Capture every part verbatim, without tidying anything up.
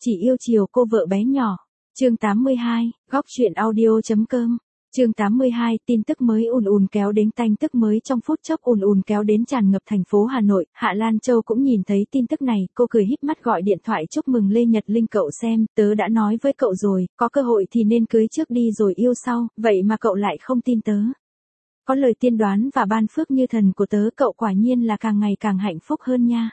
chỉ yêu chiều cô vợ bé nhỏ. Chương tám mươi hai, góc truyện audio.com. Chương tám mươi hai, tin tức mới ùn ùn kéo đến, tin tức mới trong phút chốc ùn ùn kéo đến tràn ngập thành phố Hà Nội. Hạ Lan Châu cũng nhìn thấy tin tức này, cô cười híp mắt gọi điện thoại chúc mừng Lê Nhật Linh. Cậu xem, tớ đã nói với cậu rồi, có cơ hội thì nên cưới trước đi rồi yêu sau, vậy mà cậu lại không tin tớ. Có lời tiên đoán và ban phước như thần của tớ, cậu quả nhiên là càng ngày càng hạnh phúc hơn nha.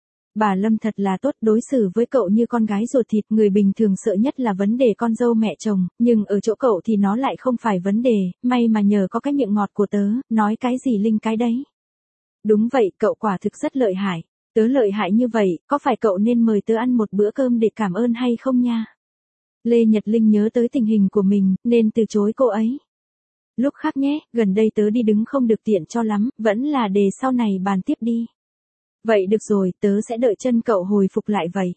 Bà Lâm thật là tốt, đối xử với cậu như con gái ruột thịt. Người bình thường sợ nhất là vấn đề con dâu mẹ chồng, nhưng ở chỗ cậu thì nó lại không phải vấn đề, may mà nhờ có cái miệng ngọt của tớ, nói cái gì linh cái đấy. Đúng vậy, cậu quả thực rất lợi hại. Tớ lợi hại như vậy, có phải cậu nên mời tớ ăn một bữa cơm để cảm ơn hay không nha? Lê Nhật Linh nhớ tới tình hình của mình, nên từ chối cô ấy. Lúc khác nhé, gần đây tớ đi đứng không được tiện cho lắm, vẫn là để sau này bàn tiếp đi. Vậy được rồi, tớ sẽ đợi chân cậu hồi phục lại vậy.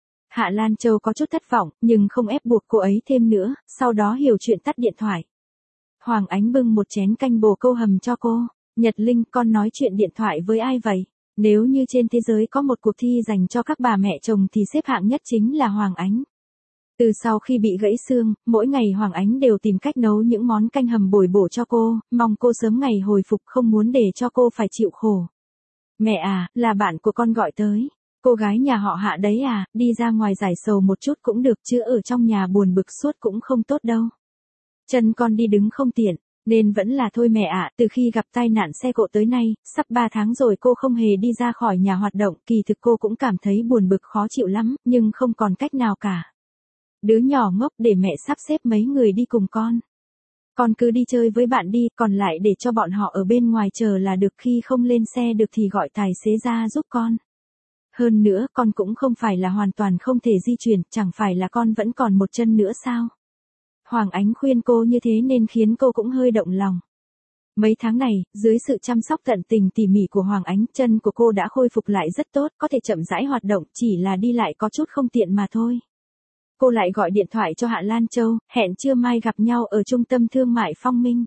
Hạ Lan Châu có chút thất vọng, nhưng không ép buộc cô ấy thêm nữa, sau đó hiểu chuyện tắt điện thoại. Hoàng Ánh bưng một chén canh bồ câu hầm cho cô. Nhật Linh, con nói chuyện điện thoại với ai vậy? Nếu như trên thế giới có một cuộc thi dành cho các bà mẹ chồng thì xếp hạng nhất chính là Hoàng Ánh. Từ sau khi bị gãy xương, mỗi ngày Hoàng Ánh đều tìm cách nấu những món canh hầm bồi bổ cho cô, mong cô sớm ngày hồi phục, không muốn để cho cô phải chịu khổ. Mẹ à, là bạn của con gọi tới. Cô gái nhà họ Hạ đấy à, đi ra ngoài giải sầu một chút cũng được chứ ở trong nhà buồn bực suốt cũng không tốt đâu. Chân con đi đứng không tiện, nên vẫn là thôi mẹ ạ. Từ khi gặp tai nạn xe cộ tới nay, sắp ba tháng rồi cô không hề đi ra khỏi nhà hoạt động. Kỳ thực cô cũng cảm thấy buồn bực khó chịu lắm, nhưng không còn cách nào cả. Đứa nhỏ ngốc, để mẹ sắp xếp mấy người đi cùng con. Con cứ đi chơi với bạn đi, còn lại để cho bọn họ ở bên ngoài chờ là được, khi không lên xe được thì gọi tài xế ra giúp con. Hơn nữa, con cũng không phải là hoàn toàn không thể di chuyển, chẳng phải là con vẫn còn một chân nữa sao? Hoàng Ánh khuyên cô như thế nên khiến cô cũng hơi động lòng. Mấy tháng này, dưới sự chăm sóc tận tình tỉ mỉ của Hoàng Ánh, chân của cô đã khôi phục lại rất tốt, có thể chậm rãi hoạt động, chỉ là đi lại có chút không tiện mà thôi. Cô lại gọi điện thoại cho Hạ Lan Châu, hẹn trưa mai gặp nhau ở trung tâm thương mại Phong Minh.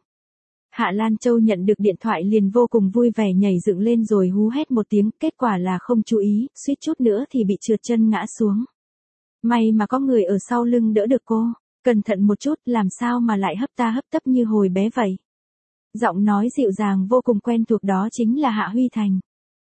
Hạ Lan Châu nhận được điện thoại liền vô cùng vui vẻ, nhảy dựng lên rồi hú hét một tiếng, kết quả là không chú ý, suýt chút nữa thì bị trượt chân ngã xuống. May mà có người ở sau lưng đỡ được cô, cẩn thận một chút, làm sao mà lại hấp ta hấp tấp như hồi bé vậy. Giọng nói dịu dàng vô cùng quen thuộc đó chính là Hạ Huy Thành.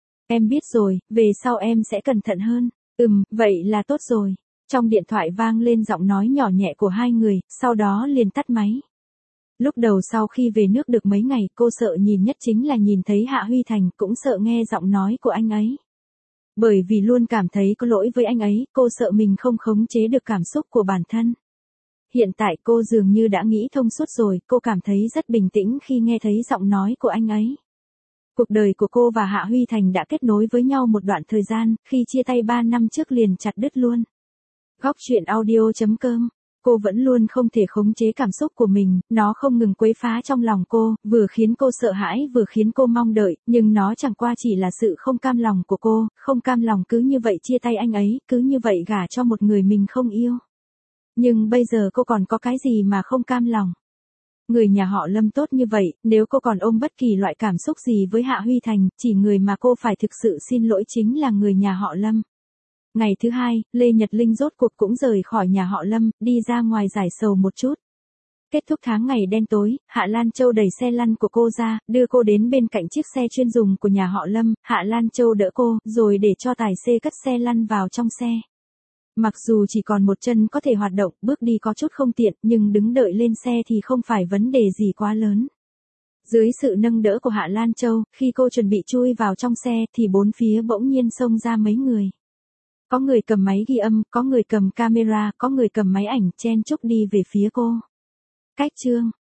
Em biết rồi, về sau em sẽ cẩn thận hơn. Ừm, vậy là tốt rồi. Trong điện thoại vang lên giọng nói nhỏ nhẹ của hai người, sau đó liền tắt máy. Lúc đầu sau khi về nước được mấy ngày, cô sợ nhìn nhất chính là nhìn thấy Hạ Huy Thành, cũng sợ nghe giọng nói của anh ấy. Bởi vì luôn cảm thấy có lỗi với anh ấy, cô sợ mình không khống chế được cảm xúc của bản thân. Hiện tại cô dường như đã nghĩ thông suốt rồi, cô cảm thấy rất bình tĩnh khi nghe thấy giọng nói của anh ấy. Cuộc đời của cô và Hạ Huy Thành đã kết nối với nhau một đoạn thời gian, khi chia tay ba năm trước liền chặt đứt luôn. Góc truyện audio.com. Cô vẫn luôn không thể khống chế cảm xúc của mình, nó không ngừng quấy phá trong lòng cô, vừa khiến cô sợ hãi vừa khiến cô mong đợi, nhưng nó chẳng qua chỉ là sự không cam lòng của cô, không cam lòng cứ như vậy chia tay anh ấy, cứ như vậy gả cho một người mình không yêu. Nhưng bây giờ cô còn có cái gì mà không cam lòng? Người nhà họ Lâm tốt như vậy, nếu cô còn ôm bất kỳ loại cảm xúc gì với Hạ Huy Thành, chỉ người mà cô phải thực sự xin lỗi chính là người nhà họ Lâm. Ngày thứ hai, Lê Nhật Linh rốt cuộc cũng rời khỏi nhà họ Lâm, đi ra ngoài giải sầu một chút. Kết thúc tháng ngày đen tối, Hạ Lan Châu đẩy xe lăn của cô ra, đưa cô đến bên cạnh chiếc xe chuyên dùng của nhà họ Lâm. Hạ Lan Châu đỡ cô, rồi để cho tài xế cất xe lăn vào trong xe. Mặc dù chỉ còn một chân có thể hoạt động, bước đi có chút không tiện, nhưng đứng đợi lên xe thì không phải vấn đề gì quá lớn. Dưới sự nâng đỡ của Hạ Lan Châu, khi cô chuẩn bị chui vào trong xe thì bốn phía bỗng nhiên xông ra mấy người. Có người cầm máy ghi âm, có người cầm camera, có người cầm máy ảnh chen chúc đi về phía cô. Cách chương